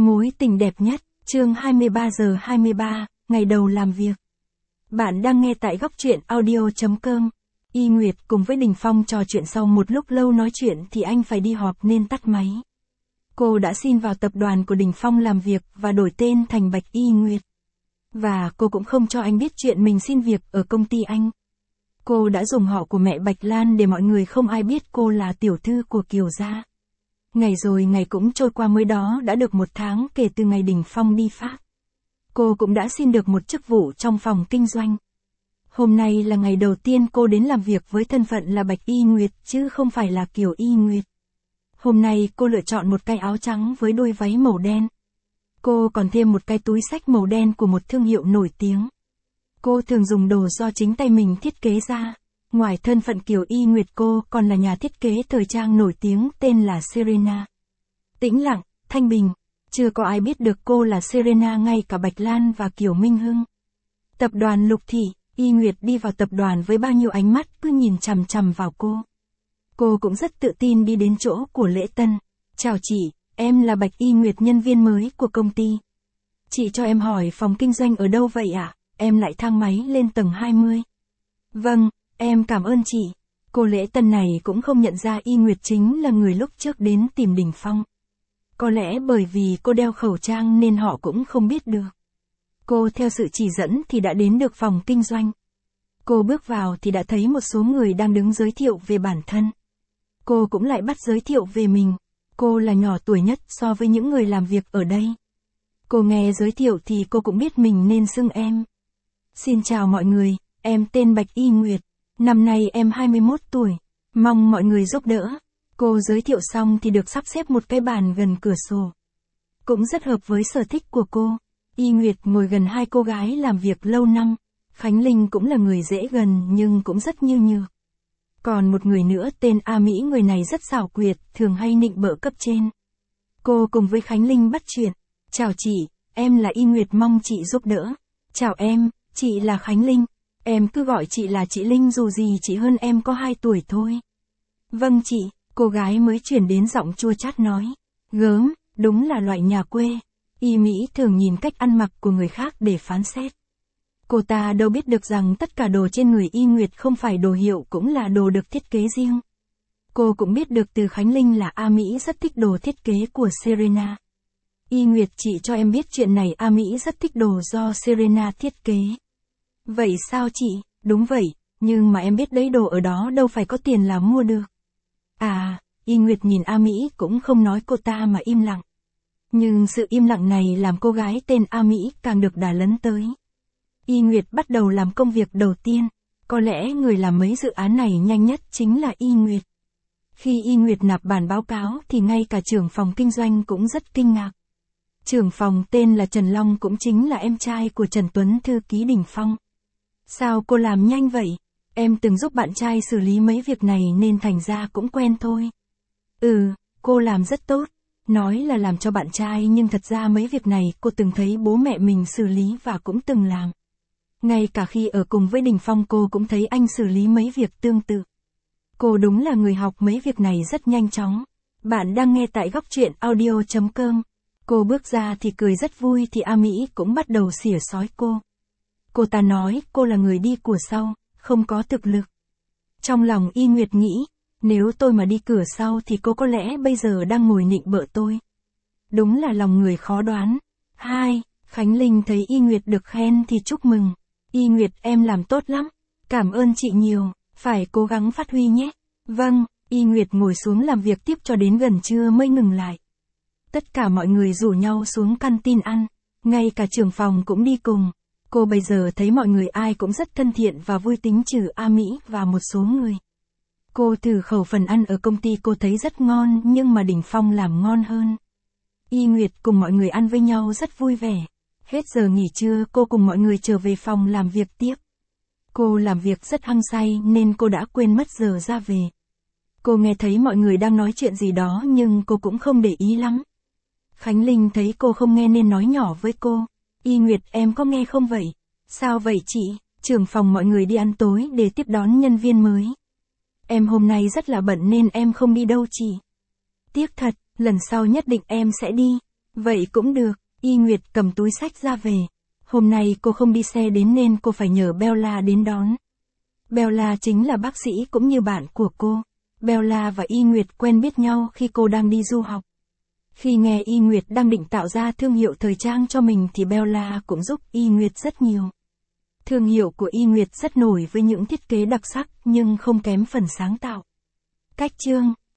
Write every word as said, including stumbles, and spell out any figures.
Mối tình đẹp nhất, chương hai mươi ba giờ hai mươi ba, ngày đầu làm việc. Bạn đang nghe tại góc truyện audio.com. Y Nguyệt cùng với Đình Phong trò chuyện sau một lúc lâu nói chuyện thì anh phải đi họp nên tắt máy. Cô đã xin vào tập đoàn của Đình Phong làm việc và đổi tên thành Bạch Y Nguyệt. Và cô cũng không cho anh biết chuyện mình xin việc ở công ty anh. Cô đã dùng họ của mẹ Bạch Lan để mọi người không ai biết cô là tiểu thư của Kiều gia. Ngày rồi ngày cũng trôi qua, mới đó đã được một tháng kể từ ngày Đình Phong đi Pháp. Cô cũng đã xin được một chức vụ trong phòng kinh doanh. Hôm nay là ngày đầu tiên cô đến làm việc với thân phận là Bạch Y Nguyệt chứ không phải là Kiều Y Nguyệt. Hôm nay cô lựa chọn một cái áo trắng với đôi váy màu đen. Cô còn thêm một cái túi xách màu đen của một thương hiệu nổi tiếng. Cô thường dùng đồ do chính tay mình thiết kế ra. Ngoài thân phận Kiều Y Nguyệt, cô còn là nhà thiết kế thời trang nổi tiếng tên là Serena. Tĩnh lặng, thanh bình, chưa có ai biết được cô là Serena, ngay cả Bạch Lan và Kiều Minh Hưng. Tập đoàn Lục Thị, Y Nguyệt đi vào tập đoàn với bao nhiêu ánh mắt cứ nhìn chằm chằm vào cô. Cô cũng rất tự tin đi đến chỗ của lễ tân. Chào chị, em là Bạch Y Nguyệt, nhân viên mới của công ty. Chị cho em hỏi phòng kinh doanh ở đâu vậy ạ? À? Em lại thang máy lên tầng hai mươi. Vâng. Em cảm ơn chị. Cô lễ tân này cũng không nhận ra Y Nguyệt chính là người lúc trước đến tìm Đình Phong. Có lẽ bởi vì cô đeo khẩu trang nên họ cũng không biết được. Cô theo sự chỉ dẫn thì đã đến được phòng kinh doanh. Cô bước vào thì đã thấy một số người đang đứng giới thiệu về bản thân. Cô cũng lại bắt giới thiệu về mình. Cô là nhỏ tuổi nhất so với những người làm việc ở đây. Cô nghe giới thiệu thì cô cũng biết mình nên xưng em. Xin chào mọi người, em tên Bạch Y Nguyệt. Năm nay em hai mươi mốt tuổi, mong mọi người giúp đỡ. Cô giới thiệu xong thì được sắp xếp một cái bàn gần cửa sổ. Cũng rất hợp với sở thích của cô. Y Nguyệt ngồi gần hai cô gái làm việc lâu năm. Khánh Linh cũng là người dễ gần nhưng cũng rất nhu nhược. Còn một người nữa tên A Mỹ, người này rất xảo quyệt, thường hay nịnh bợ cấp trên. Cô cùng với Khánh Linh bắt chuyện. Chào chị, em là Y Nguyệt, mong chị giúp đỡ. Chào em, chị là Khánh Linh. Em cứ gọi chị là chị Linh, dù gì chị hơn em có hai tuổi thôi. Vâng chị, cô gái mới chuyển đến giọng chua chát nói. Gớm, đúng là loại nhà quê. Y Mỹ thường nhìn cách ăn mặc của người khác để phán xét. Cô ta đâu biết được rằng tất cả đồ trên người Y Nguyệt không phải đồ hiệu, cũng là đồ được thiết kế riêng. Cô cũng biết được từ Khánh Linh là A Mỹ rất thích đồ thiết kế của Serena. Y Nguyệt, chị cho em biết chuyện này, A Mỹ rất thích đồ do Serena thiết kế. Vậy sao chị? Đúng vậy, nhưng mà em biết đấy, đồ ở đó đâu phải có tiền là mua được. À, Y Nguyệt nhìn A Mỹ cũng không nói cô ta mà im lặng. Nhưng sự im lặng này làm cô gái tên A Mỹ càng được đà lấn tới. Y Nguyệt bắt đầu làm công việc đầu tiên. Có lẽ người làm mấy dự án này nhanh nhất chính là Y Nguyệt. Khi Y Nguyệt nạp bản báo cáo thì ngay cả trưởng phòng kinh doanh cũng rất kinh ngạc. Trưởng phòng tên là Trần Long, cũng chính là em trai của Trần Tuấn, thư ký Đình Phong. Sao cô làm nhanh vậy? Em từng giúp bạn trai xử lý mấy việc này nên thành ra cũng quen thôi. Ừ, cô làm rất tốt. Nói là làm cho bạn trai nhưng thật ra mấy việc này cô từng thấy bố mẹ mình xử lý và cũng từng làm. Ngay cả khi ở cùng với Đình Phong cô cũng thấy anh xử lý mấy việc tương tự. Cô đúng là người học mấy việc này rất nhanh chóng. Bạn đang nghe tại góc truyện audio.com. Cô bước ra thì cười rất vui thì A Mỹ cũng bắt đầu xỉa xói cô. Cô ta nói cô là người đi của sau, không có thực lực. Trong lòng Y Nguyệt nghĩ, nếu tôi mà đi cửa sau thì cô có lẽ bây giờ đang ngồi nịnh bợ tôi. Đúng là lòng người khó đoán. Hai, Khánh Linh thấy Y Nguyệt được khen thì chúc mừng. Y Nguyệt, em làm tốt lắm. Cảm ơn chị nhiều, phải cố gắng phát huy nhé. Vâng, Y Nguyệt ngồi xuống làm việc tiếp cho đến gần trưa mới ngừng lại. Tất cả mọi người rủ nhau xuống canteen ăn, ngay cả trưởng phòng cũng đi cùng. Cô bây giờ thấy mọi người ai cũng rất thân thiện và vui tính trừ A Mỹ và một số người. Cô thử khẩu phần ăn ở công ty cô thấy rất ngon nhưng mà Đình Phong làm ngon hơn. Y Nguyệt cùng mọi người ăn với nhau rất vui vẻ. Hết giờ nghỉ trưa cô cùng mọi người trở về phòng làm việc tiếp. Cô làm việc rất hăng say nên cô đã quên mất giờ ra về. Cô nghe thấy mọi người đang nói chuyện gì đó nhưng cô cũng không để ý lắm. Khánh Linh thấy cô không nghe nên nói nhỏ với cô. Y Nguyệt, em có nghe không vậy? Sao vậy chị? Trưởng phòng mọi người đi ăn tối để tiếp đón nhân viên mới. Em hôm nay rất là bận nên em không đi đâu chị. Tiếc thật, lần sau nhất định em sẽ đi. Vậy cũng được, Y Nguyệt cầm túi sách ra về. Hôm nay cô không đi xe đến nên cô phải nhờ Bella đến đón. Bella chính là bác sĩ cũng như bạn của cô. Bella và Y Nguyệt quen biết nhau khi cô đang đi du học. Khi nghe Y Nguyệt đang định tạo ra thương hiệu thời trang cho mình thì Bella cũng giúp Y Nguyệt rất nhiều. Thương hiệu của Y Nguyệt rất nổi với những thiết kế đặc sắc nhưng không kém phần sáng tạo. Cách chương